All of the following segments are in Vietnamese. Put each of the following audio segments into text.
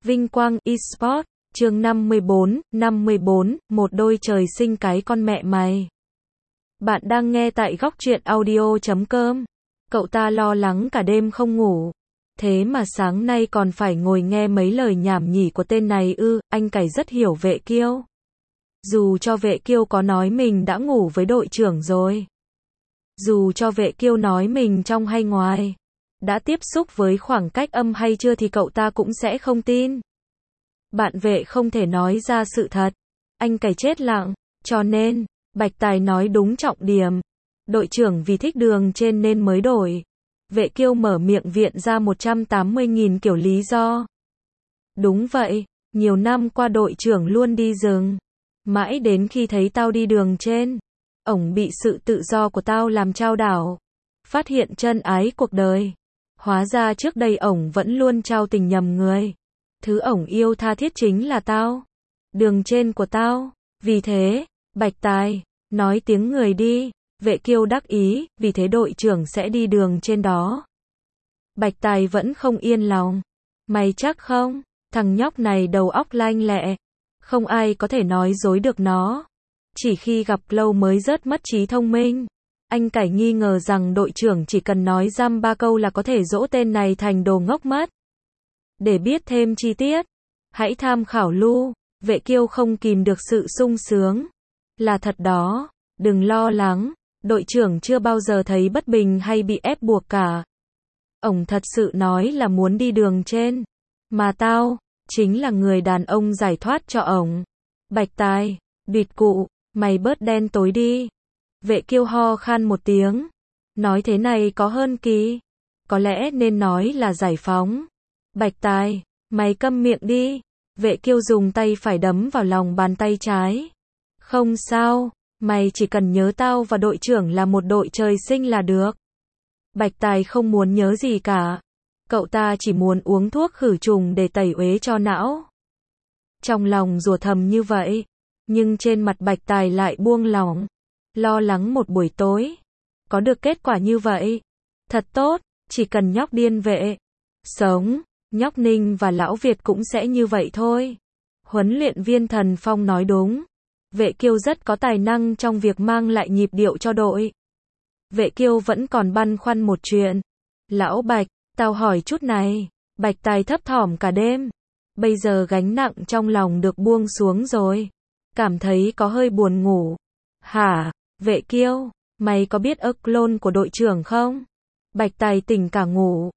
Vinh quang eSports, chương 54, một đôi trời sinh cái con mẹ mày. Bạn đang nghe tại góc truyện audio.com. Cậu ta lo lắng cả đêm không ngủ. Thế mà sáng nay còn phải ngồi nghe mấy lời nhảm nhỉ của tên này ư, anh cày rất hiểu Vệ Kiêu. Dù cho Vệ Kiêu có nói mình đã ngủ với đội trưởng rồi. Dù cho Vệ Kiêu nói mình trong hay ngoài. Đã tiếp xúc với khoảng cách âm hay chưa thì cậu ta cũng sẽ không tin. Bạn Vệ không thể nói ra sự thật. Anh cày chết lặng, cho nên, Bạch Tài nói đúng trọng điểm. Đội trưởng vì thích đường trên nên mới đổi. Vệ Kiêu mở miệng viện ra 180.000 kiểu lý do. Đúng vậy, nhiều năm qua đội trưởng luôn đi rừng. Mãi đến khi thấy tao đi đường trên. Ổng bị sự tự do của tao làm chao đảo. Phát hiện chân ái cuộc đời. Hóa ra trước đây ổng vẫn luôn trao tình nhầm người. Thứ ổng yêu tha thiết chính là tao. Đường trên của tao. Vì thế, Bạch Tài, nói tiếng người đi. Vệ Kiêu đắc ý, vì thế đội trưởng sẽ đi đường trên đó. Bạch Tài vẫn không yên lòng. Mày chắc không? Thằng nhóc này đầu óc lanh lẹ. Không ai có thể nói dối được nó. Chỉ khi gặp lâu mới rớt mất trí thông minh. Anh cải nghi ngờ rằng đội trưởng chỉ cần nói dăm ba câu là có thể dỗ tên này thành đồ ngốc mất. Để biết thêm chi tiết, hãy tham khảo Lu. Vệ Kiêu không kìm được sự sung sướng. Là thật đó, đừng lo lắng, đội trưởng chưa bao giờ thấy bất bình hay bị ép buộc cả. Ổng thật sự nói là muốn đi đường trên. Mà tao, chính là người đàn ông giải thoát cho ổng. Bạch Tài, địt cụ, mày bớt đen tối đi. Vệ Kiêu ho khan một tiếng. Nói thế này có hơn kỳ. Có lẽ nên nói là giải phóng. Bạch Tài, mày câm miệng đi. Vệ Kiêu dùng tay phải đấm vào lòng bàn tay trái. Không sao, mày chỉ cần nhớ tao và đội trưởng là một đội trời sinh là được. Bạch Tài không muốn nhớ gì cả. Cậu ta chỉ muốn uống thuốc khử trùng để tẩy uế cho não. Trong lòng rủa thầm như vậy. Nhưng trên mặt Bạch Tài lại buông lỏng. Lo lắng một buổi tối. Có được kết quả như vậy. Thật tốt, chỉ cần nhóc điên vệ. Sống, nhóc Ninh và lão Việt cũng sẽ như vậy thôi. Huấn luyện viên Thần Phong nói đúng. Vệ Kiêu rất có tài năng trong việc mang lại nhịp điệu cho đội. Vệ Kiêu vẫn còn băn khoăn một chuyện. Lão Bạch, tao hỏi chút này. Bạch Tài thấp thỏm cả đêm. Bây giờ gánh nặng trong lòng được buông xuống rồi. Cảm thấy có hơi buồn ngủ. Hả? Vệ Kiêu, mày có biết clone của đội trưởng không? Bạch Tài tỉnh cả ngủ.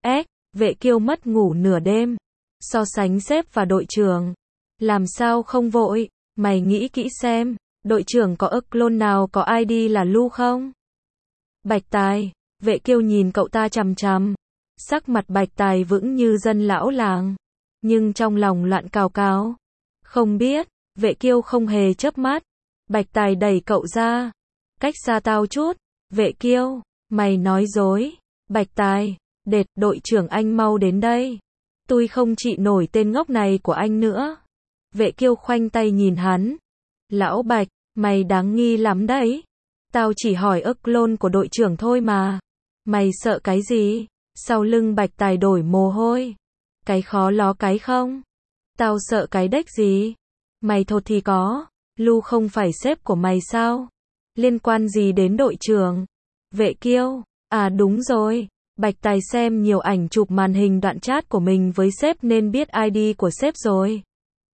Vệ Kiêu mất ngủ nửa đêm. So sánh sếp và đội trưởng. Làm sao không vội? Mày nghĩ kỹ xem, đội trưởng có clone nào có ID là Lu không? Bạch Tài, Vệ Kiêu nhìn cậu ta chằm chằm. Sắc mặt Bạch Tài vững như dân lão làng. Nhưng trong lòng loạn cào cào. Không biết, Vệ Kiêu không hề chớp mắt. Bạch Tài đẩy cậu ra. Cách xa tao chút. Vệ Kiêu, mày nói dối. Bạch Tài, đội trưởng anh mau đến đây. Tôi không trị nổi tên ngốc này của anh nữa. Vệ Kiêu khoanh tay nhìn hắn. Lão Bạch, mày đáng nghi lắm đấy. Tao chỉ hỏi clone của đội trưởng thôi mà. Mày sợ cái gì? Sau lưng Bạch Tài đổi mồ hôi. Cái khó ló cái không? Tao sợ cái đếch gì? Mày thột thì có. Lu không phải sếp của mày sao? Liên quan gì đến đội trưởng? Vệ Kiêu, à đúng rồi. Bạch Tài xem nhiều ảnh chụp màn hình đoạn chat của mình với sếp nên biết ID của sếp rồi.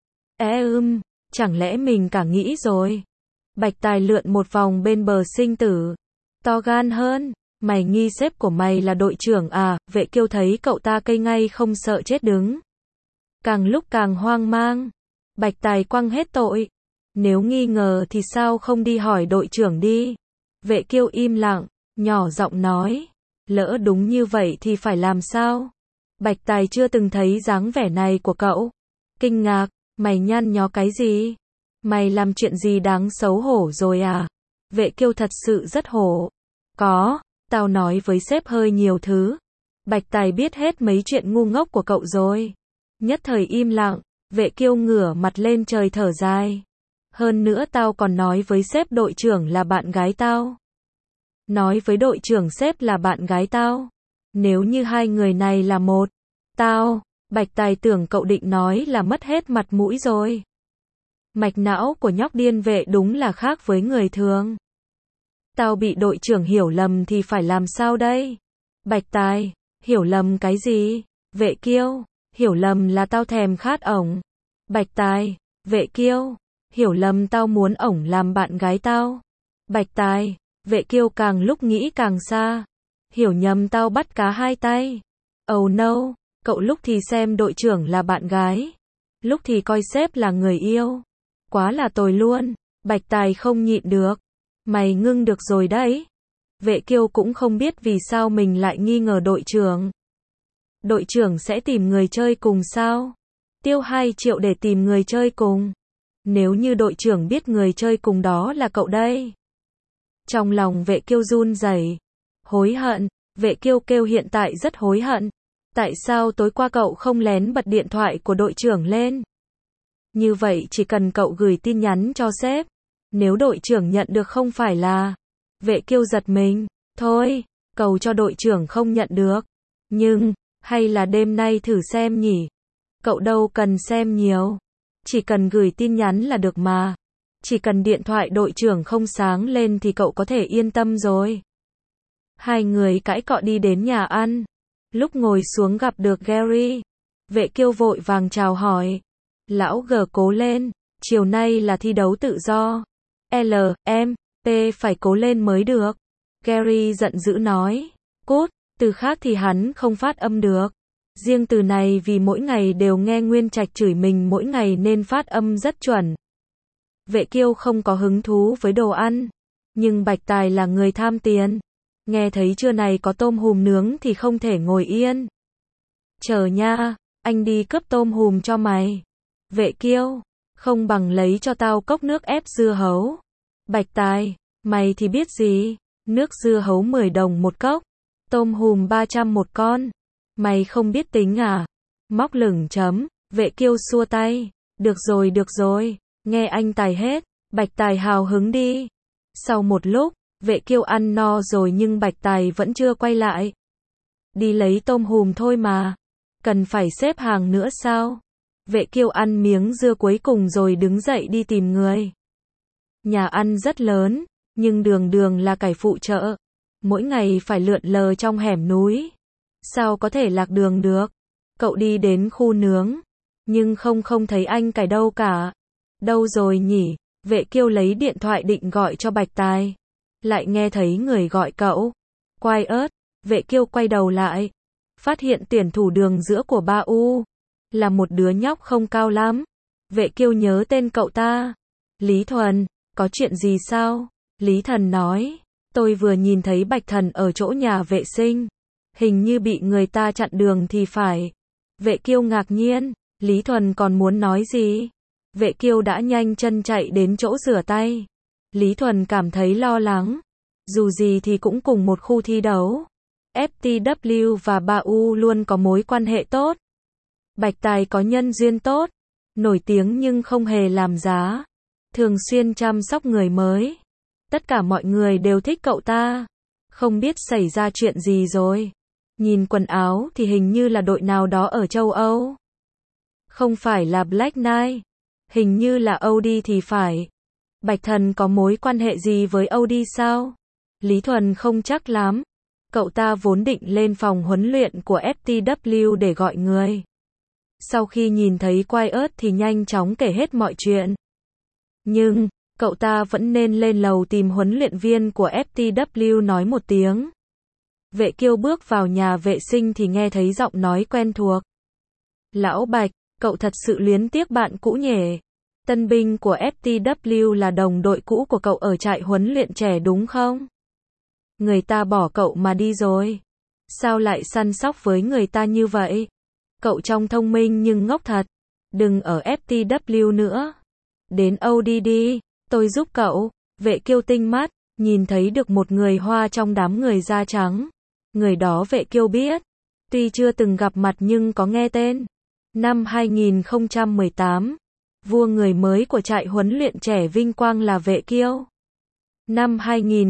Chẳng lẽ mình cả nghĩ rồi. Bạch Tài lượn một vòng bên bờ sinh tử. To gan hơn, mày nghi sếp của mày là đội trưởng à? Vệ Kiêu thấy cậu ta cây ngay không sợ chết đứng. Càng lúc càng hoang mang. Bạch Tài quăng hết tội. Nếu nghi ngờ thì sao không đi hỏi đội trưởng đi? Vệ Kiêu im lặng, nhỏ giọng nói. Lỡ đúng như vậy thì phải làm sao? Bạch Tài chưa từng thấy dáng vẻ này của cậu. Kinh ngạc, mày nhăn nhó cái gì? Mày làm chuyện gì đáng xấu hổ rồi à? Vệ Kiêu thật sự rất hổ. Có, tao nói với sếp hơi nhiều thứ. Bạch Tài biết hết mấy chuyện ngu ngốc của cậu rồi. Nhất thời im lặng, Vệ Kiêu ngửa mặt lên trời thở dài. Hơn nữa tao còn nói với sếp đội trưởng là bạn gái tao. Nói với đội trưởng sếp là bạn gái tao. Nếu như hai người này là một, tao Bạch Tài tưởng cậu định nói là mất hết mặt mũi rồi. Mạch não của nhóc điên vệ đúng là khác với người thường. Tao bị đội trưởng hiểu lầm thì phải làm sao đây? Bạch Tài, hiểu lầm cái gì? Vệ Kiêu, hiểu lầm là tao thèm khát ổng. Bạch Tài, Vệ Kiêu, hiểu lầm tao muốn ổng làm bạn gái tao. Bạch Tài, Vệ Kiêu càng lúc nghĩ càng xa. Hiểu nhầm tao bắt cá hai tay. Oh no, cậu lúc thì xem đội trưởng là bạn gái, lúc thì coi sếp là người yêu. Quá là tồi luôn. Bạch Tài không nhịn được. Mày ngưng được rồi đấy. Vệ Kiêu cũng không biết vì sao mình lại nghi ngờ đội trưởng. Đội trưởng sẽ tìm người chơi cùng sao? Tiêu 2 triệu để tìm người chơi cùng. Nếu như đội trưởng biết người chơi cùng đó là cậu đây. Trong lòng Vệ Kiêu run rẩy. Hối hận. Vệ Kiêu kêu hiện tại rất hối hận. Tại sao tối qua cậu không lén bật điện thoại của đội trưởng lên? Như vậy chỉ cần cậu gửi tin nhắn cho sếp. Nếu đội trưởng nhận được không phải là... Vệ Kiêu giật mình. Thôi, cầu cho đội trưởng không nhận được. Nhưng, hay là đêm nay thử xem nhỉ? Cậu đâu cần xem nhiều. Chỉ cần gửi tin nhắn là được mà. Chỉ cần điện thoại đội trưởng không sáng lên thì cậu có thể yên tâm rồi. Hai người cãi cọ đi đến nhà ăn. Lúc ngồi xuống gặp được Gary. Vệ Kiêu vội vàng chào hỏi. Lão G cố lên. Chiều nay là thi đấu tự do. L, M, P phải cố lên mới được. Gary giận dữ nói. Cút, từ khác thì hắn không phát âm được. Riêng từ này vì mỗi ngày đều nghe Nguyên Trạch chửi mình mỗi ngày nên phát âm rất chuẩn. Vệ Kiêu không có hứng thú với đồ ăn. Nhưng Bạch Tài là người tham tiền. Nghe thấy trưa này có tôm hùm nướng thì không thể ngồi yên. Chờ nha, anh đi cướp tôm hùm cho mày. Vệ Kiêu, không bằng lấy cho tao cốc nước ép dưa hấu. Bạch Tài, mày thì biết gì, nước dưa hấu 10 đồng một cốc, tôm hùm 300 một con. Mày không biết tính à? Móc lửng chấm, Vệ Kiêu xua tay. Được rồi, nghe anh Tài hết. Bạch Tài hào hứng đi. Sau một lúc, Vệ Kiêu ăn no rồi nhưng Bạch Tài vẫn chưa quay lại. Đi lấy tôm hùm thôi mà. Cần phải xếp hàng nữa sao? Vệ Kiêu ăn miếng dưa cuối cùng rồi đứng dậy đi tìm người. Nhà ăn rất lớn, nhưng đường đường là cải phụ chợ. Mỗi ngày phải lượn lờ trong hẻm núi. Sao có thể lạc đường được? Cậu đi đến khu nướng, nhưng không thấy anh cải đâu cả. Đâu rồi nhỉ? Vệ Kiêu lấy điện thoại định gọi cho Bạch Tài. Lại nghe thấy người gọi cậu. Quai ớt, Vệ Kiêu quay đầu lại. Phát hiện tuyển thủ đường giữa của Ba U. Là một đứa nhóc không cao lắm. Vệ Kiêu nhớ tên cậu ta. Lý Thuần, có chuyện gì sao? Lý Thần nói. Tôi vừa nhìn thấy Bạch Thần ở chỗ nhà vệ sinh. Hình như bị người ta chặn đường thì phải. Vệ Kiêu ngạc nhiên. Lý Thuần còn muốn nói gì? Vệ Kiêu đã nhanh chân chạy đến chỗ rửa tay. Lý Thuần cảm thấy lo lắng. Dù gì thì cũng cùng một khu thi đấu. FTW và Ba U luôn có mối quan hệ tốt. Bạch Tài có nhân duyên tốt. Nổi tiếng nhưng không hề làm giá. Thường xuyên chăm sóc người mới. Tất cả mọi người đều thích cậu ta. Không biết xảy ra chuyện gì rồi. Nhìn quần áo thì hình như là đội nào đó ở châu Âu. Không phải là Black Knight. Hình như là Audi thì phải. Bạch Thần có mối quan hệ gì với Audi sao? Lý Thuần không chắc lắm. Cậu ta vốn định lên phòng huấn luyện của FTW để gọi người. Sau khi nhìn thấy Quai ớt thì nhanh chóng kể hết mọi chuyện. Nhưng, cậu ta vẫn nên lên lầu tìm huấn luyện viên của FTW nói một tiếng. Vệ Kiêu bước vào nhà vệ sinh thì nghe thấy giọng nói quen thuộc. Lão Bạch, cậu thật sự luyến tiếc bạn cũ nhỉ? Tân binh của FTW là đồng đội cũ của cậu ở trại huấn luyện trẻ đúng không? Người ta bỏ cậu mà đi rồi. Sao lại săn sóc với người ta như vậy? Cậu trông thông minh nhưng ngốc thật. Đừng ở FTW nữa. Đến Audi đi, tôi giúp cậu. Vệ Kiêu tinh mắt, nhìn thấy được một người Hoa trong đám người da trắng. Người đó Vệ Kiêu biết. Tuy chưa từng gặp mặt nhưng có nghe tên. Năm 2018, vua người mới của trại huấn luyện trẻ Vinh Quang là Vệ Kiêu. Năm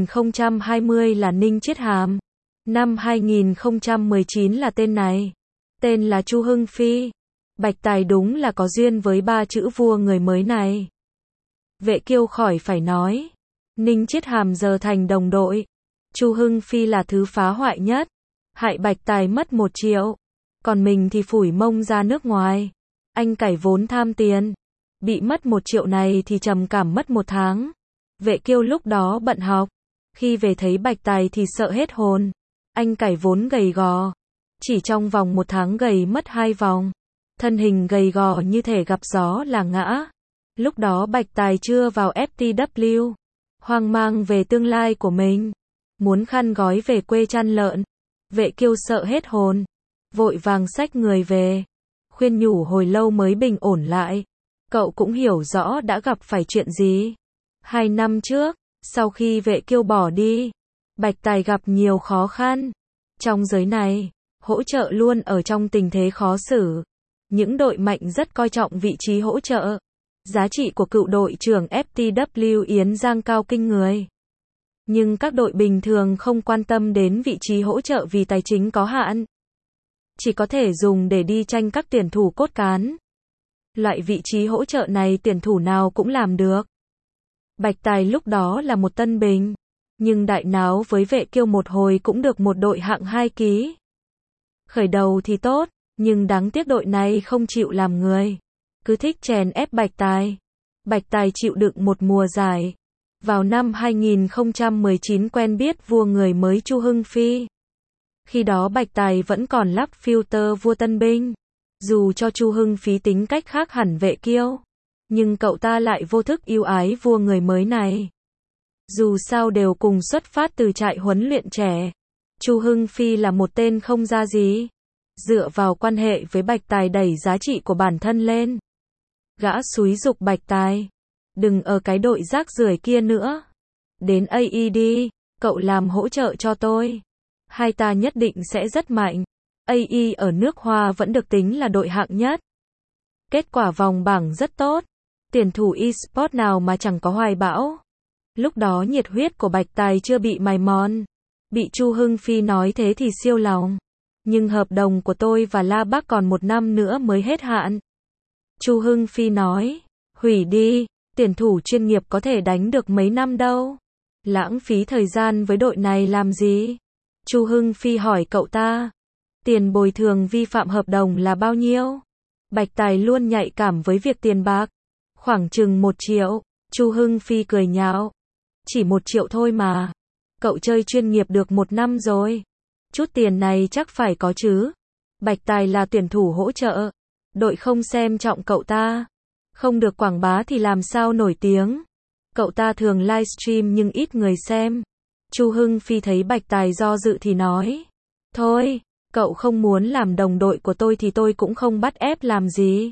2020 là Ninh Chiết Hàm. Năm 2019 là tên này. tên là Chu Hưng Phi. Bạch Tài đúng là có duyên với ba chữ vua người mới này. Vệ Kiêu khỏi phải nói. Ninh Chiết Hàm giờ thành đồng đội. Chu Hưng Phi là thứ phá hoại nhất. Hại Bạch Tài mất 1 triệu. Còn mình thì phủi mông ra nước ngoài. Anh cải vốn tham tiền. Bị mất 1 triệu này thì trầm cảm mất 1 tháng. Vệ Kiêu lúc đó bận học. Khi về thấy Bạch Tài thì sợ hết hồn. Anh cải vốn gầy gò. Chỉ trong vòng 1 tháng gầy mất 2 vòng. Thân hình gầy gò như thể gặp gió là ngã. Lúc đó Bạch Tài chưa vào FTW. Hoang mang về tương lai của mình. Muốn khăn gói về quê chăn lợn. Vệ Kiêu sợ hết hồn. Vội vàng xách người về. Khuyên nhủ hồi lâu mới bình ổn lại. Cậu cũng hiểu rõ đã gặp phải chuyện gì. 2 năm trước, sau khi Vệ Kiêu bỏ đi, Bạch Tài gặp nhiều khó khăn. Trong giới này, hỗ trợ luôn ở trong tình thế khó xử. Những đội mạnh rất coi trọng vị trí hỗ trợ. Giá trị của cựu đội trưởng FTW Yến Giang cao kinh người. Nhưng các đội bình thường không quan tâm đến vị trí hỗ trợ vì tài chính có hạn. Chỉ có thể dùng để đi tranh các tuyển thủ cốt cán. Loại vị trí hỗ trợ này tuyển thủ nào cũng làm được. Bạch Tài lúc đó là một tân binh. Nhưng đại náo với Vệ Kiêu một hồi cũng được một đội hạng 2 ký. Khởi đầu thì tốt, nhưng đáng tiếc đội này không chịu làm người. Cứ thích chèn ép Bạch Tài. Bạch Tài chịu đựng một mùa giải. Vào năm 2019 quen biết vua người mới Chu Hưng Phi. Khi đó Bạch Tài vẫn còn lắp filter vua tân binh. Dù cho Chu Hưng Phi tính cách khác hẳn Vệ Kiêu, nhưng cậu ta lại vô thức yêu ái vua người mới này. Dù sao đều cùng xuất phát từ trại huấn luyện trẻ. Chu Hưng Phi là một tên không ra gì. Dựa vào quan hệ với Bạch Tài đẩy giá trị của bản thân lên. Gã xúi giục Bạch Tài. Đừng ở cái đội rác rưởi kia nữa. Đến AED, cậu làm hỗ trợ cho tôi. Hai ta nhất định sẽ rất mạnh. AE ở nước Hoa vẫn được tính là đội hạng nhất. Kết quả vòng bảng rất tốt. Tuyển thủ eSport nào mà chẳng có hoài bão. Lúc đó nhiệt huyết của Bạch Tài chưa bị mài mòn. Bị Chu Hưng Phi nói thế thì siêu lòng. Nhưng hợp đồng của tôi và La Bác còn 1 năm nữa mới hết hạn. Chu Hưng Phi nói, hủy đi, tuyển thủ chuyên nghiệp có thể đánh được mấy năm đâu. Lãng phí thời gian với đội này làm gì? Chu Hưng Phi hỏi cậu ta, tiền bồi thường vi phạm hợp đồng là bao nhiêu? Bạch Tài luôn nhạy cảm với việc tiền bạc. Khoảng chừng 1 triệu. Chu Hưng Phi cười nhạo. Chỉ 1 triệu thôi mà. Cậu chơi chuyên nghiệp được 1 năm rồi. Chút tiền này chắc phải có chứ. Bạch Tài là tuyển thủ hỗ trợ. Đội không xem trọng cậu ta. Không được quảng bá thì làm sao nổi tiếng. Cậu ta thường livestream nhưng ít người xem. Chu Hưng Phi thấy Bạch Tài do dự thì nói. Thôi, cậu không muốn làm đồng đội của tôi thì tôi cũng không bắt ép làm gì.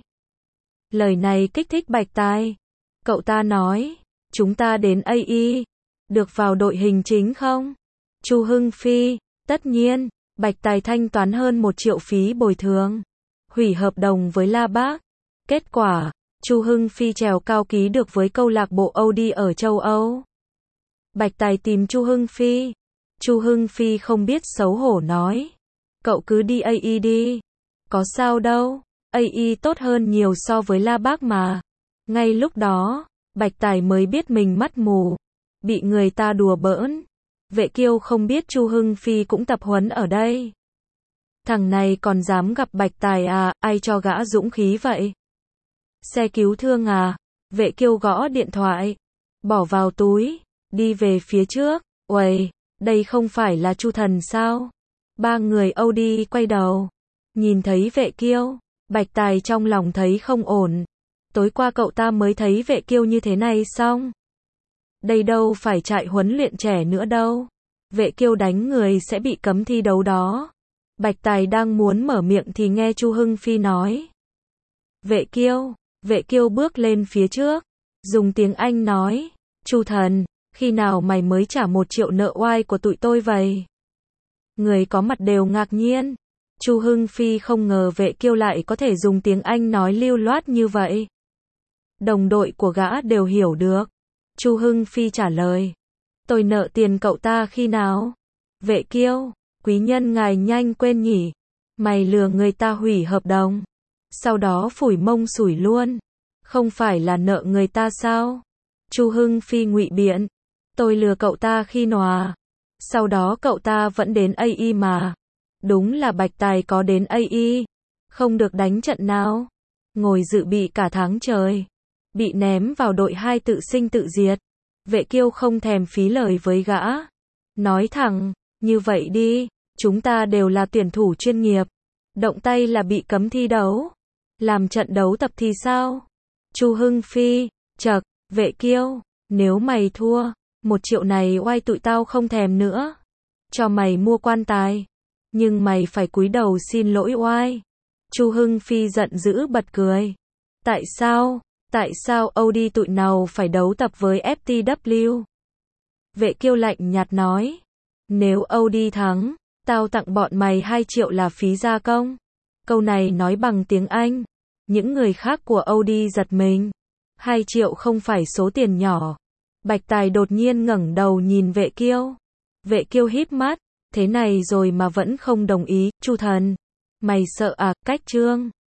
Lời này kích thích Bạch Tài. Cậu ta nói, chúng ta đến AE. Được vào đội hình chính không? Chu Hưng Phi, tất nhiên. Bạch Tài thanh toán hơn 1 triệu phí bồi thường. Hủy hợp đồng với La Bác. Kết quả, Chu Hưng Phi trèo cao ký được với câu lạc bộ Audi ở châu Âu. Bạch Tài tìm Chu Hưng Phi. Chu Hưng Phi không biết xấu hổ nói. Cậu cứ đi AE đi. Có sao đâu. AE tốt hơn nhiều so với La Bác mà. Ngay lúc đó, Bạch Tài mới biết mình mắt mù. Bị người ta đùa bỡn. Vệ Kiêu không biết Chu Hưng Phi cũng tập huấn ở đây. Thằng này còn dám gặp Bạch Tài à, ai cho gã dũng khí vậy? Xe cứu thương à? Vệ Kiêu gõ điện thoại. Bỏ vào túi. Đi về phía trước. Uầy, đây không phải là Chu Thần sao? 3 người Audi quay đầu. Nhìn thấy Vệ Kiêu. Bạch Tài trong lòng thấy không ổn. Tối qua cậu ta mới thấy Vệ Kiêu như thế này xong. Đây đâu phải trại huấn luyện trẻ nữa đâu. Vệ Kiêu đánh người sẽ bị cấm thi đấu đó. Bạch Tài đang muốn mở miệng thì nghe Chu Hưng Phi nói. Vệ Kiêu bước lên phía trước. Dùng tiếng Anh nói. Chu Thần, khi nào mày mới trả 1 triệu nợ oai của tụi tôi vậy? Người có mặt đều ngạc nhiên. Chu Hưng Phi không ngờ Vệ Kiêu lại có thể dùng tiếng Anh nói lưu loát như vậy. Đồng đội của gã đều hiểu được. Chu Hưng Phi trả lời. Tôi nợ tiền cậu ta khi nào? Vệ Kiêu, quý nhân ngài nhanh quên nhỉ. Mày lừa người ta hủy hợp đồng, sau đó phủi mông xủi luôn. Không phải là nợ người ta sao? Chu Hưng Phi ngụy biện. Tôi lừa cậu ta khi nào? Sau đó cậu ta vẫn đến AI mà. Đúng là Bạch Tài có đến AI. Không được đánh trận nào. Ngồi dự bị cả tháng trời. Bị ném vào đội 2 tự sinh tự diệt. Vệ Kiêu không thèm phí lời với gã. Nói thẳng, như vậy đi, chúng ta đều là tuyển thủ chuyên nghiệp. Động tay là bị cấm thi đấu. Làm trận đấu tập thì sao? Chu Hưng Phi, chậc, Vệ Kiêu, nếu mày thua, 1 triệu này oai tụi tao không thèm nữa. Cho mày mua quan tài. Nhưng mày phải cúi đầu xin lỗi oai. Chu Hưng Phi giận dữ bật cười. Tại sao? Tại sao Audi tụi nào phải đấu tập với FTW? Vệ Kiêu lạnh nhạt nói. Nếu Audi thắng, tao tặng bọn mày 2 triệu là phí gia công. Câu này nói bằng tiếng Anh. Những người khác của Audi giật mình. 2 triệu không phải số tiền nhỏ. Bạch Tài đột nhiên ngẩng đầu nhìn Vệ Kiêu. Vệ Kiêu híp mắt. Thế này rồi mà vẫn không đồng ý. Chu thần. Mày sợ à? Cách trương.